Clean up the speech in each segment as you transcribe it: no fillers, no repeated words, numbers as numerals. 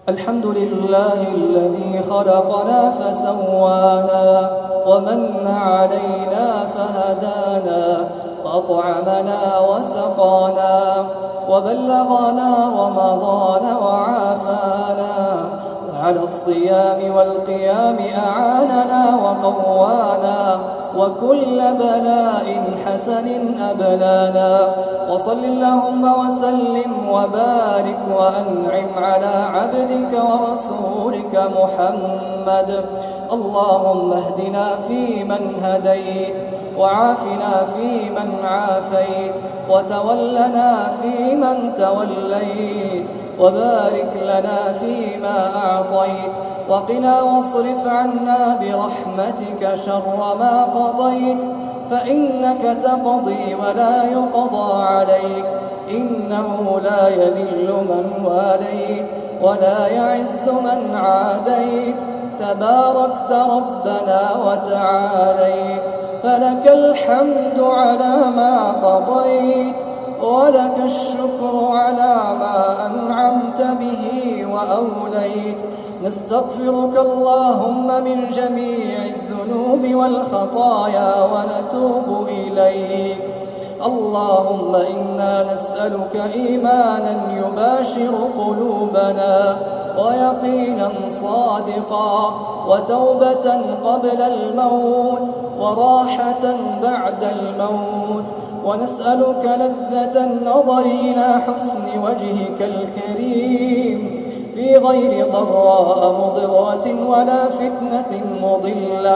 الحمد لله الذي خلقنا فسوانا ومن علينا فهدانا وأطعمنا وسقانا وبلغنا رمضان وعافانا وعلى الصيام والقيام أعاننا وقوانا وكل بلاء حسن أبلانا. وصل اللهم وسلم وبارك وأنعم على عبدك ورسولك محمد. اللهم اهدنا فيمن هديت وعافنا فيمن عافيت وتولنا فيمن توليت وبارك لنا فيما أعطيت وقنا واصرف عنا برحمتك شر ما قضيت فإنك تقضي ولا يقضى عليك إنه لا يذل من واليت ولا يعز من عاديت تباركت ربنا وتعاليت. فلك الحمد على ما قضيت ولك الشكر على ما أنعمت به وأوليت. نستغفرك اللهم من جميع الذنوب والخطايا ونتوب إليك. اللهم إنا نسألك إيمانا يباشر قلوبنا ويقينا صادقا وتوبة قبل الموت وراحة بعد الموت. ونسألك لذة النظر إلى حسن وجهك الكريم في غير ضراء مضرة ولا فتنة مضلة.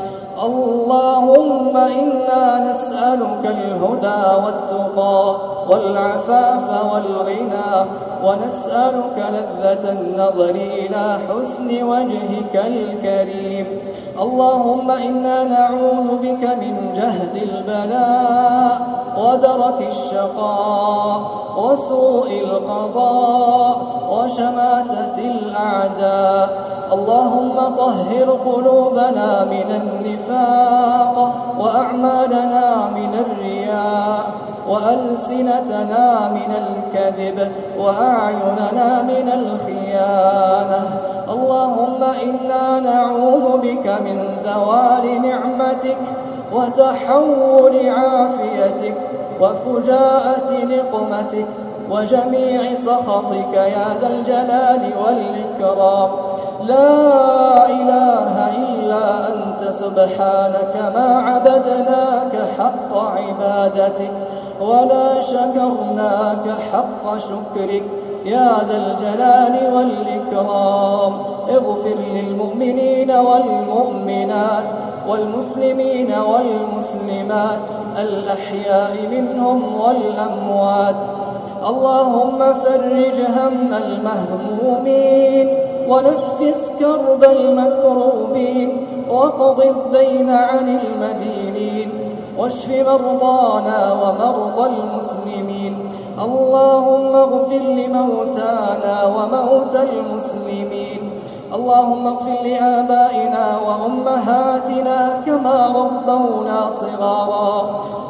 اللهم إنا نسألك الهدى والتقى والعفاف والغنى ونسألك لذة النظر إلى حسن وجهك الكريم. اللهم إنا نعوذ بك من جهد البلاء ودرك الشقاء وسوء القضاء وشماتة الأعداء. اللهم طهر قلوبنا من النفاق وأعمالنا من الرياء وألسنتنا من الكذب وأعيننا من الخيانة. اللهم إنا نعوذ بك من زوال نعمتك وتحول عافيتك وفجاءة نقمتك وجميع سخطك يا ذا الجلال والإكرام. لا إله إلا أنت سبحانك ما عبدناك حق عبادتك ولا شكرناك حق شكرك يا ذا الجلال والإكرام. اغفر للمؤمنين والمؤمنات والمسلمين والمسلمات الأحياء منهم والأموات. اللهم فرج هم المهمومين ونفس كرب المكروبين وقض الدين عن المدينين واشف مرضانا ومرضى المسلمين. اللهم اغفر لموتانا وموتى المسلمين. اللهم اغفر لآبائنا وأمهاتنا كما ربونا صغارا.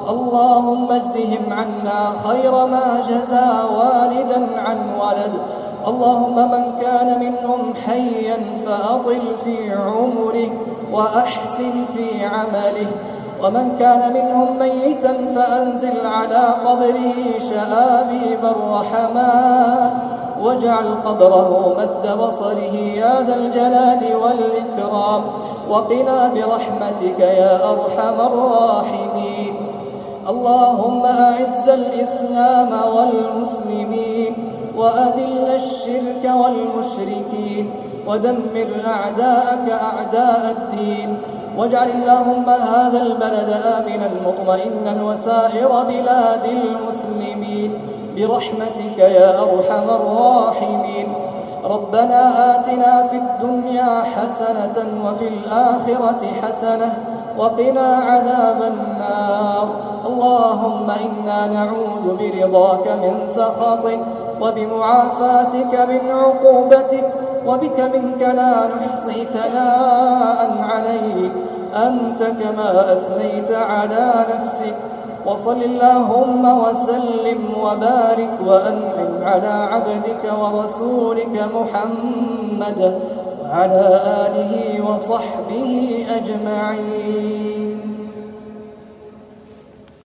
اللهم اجزهم عنا خير ما جزى والدا عن ولد. اللهم من كان منهم حيا فأطل في عمره وأحسن في عمله ومن كان منهم ميتا فأنزل على قبره شآبيب الرحمات واجعل قبره مد بصره يا ذا الجلال والإكرام. وقنا برحمتك يا أرحم الراحمين. اللهم أعز الإسلام والمسلمين وأذل الشرك والمشركين ودمر أعداءك أعداء الدين. واجعل اللهم هذا البلد آمنا مطمئنا وسائر بلاد المسلمين برحمتك يا أرحم الراحمين. ربنا آتنا في الدنيا حسنة وفي الآخرة حسنة وقنا عذاب النار. اللهم إنا نعوذ برضاك من سخطك وبمعافاتك من عقوبتك وبك منك لا نحصي ثناء عليك أنت كما أثنيت على نفسك. وصل اللهم وسلم وبارك وأنعم على عبدك ورسولك محمد وعلى آله وصحبه أجمعين.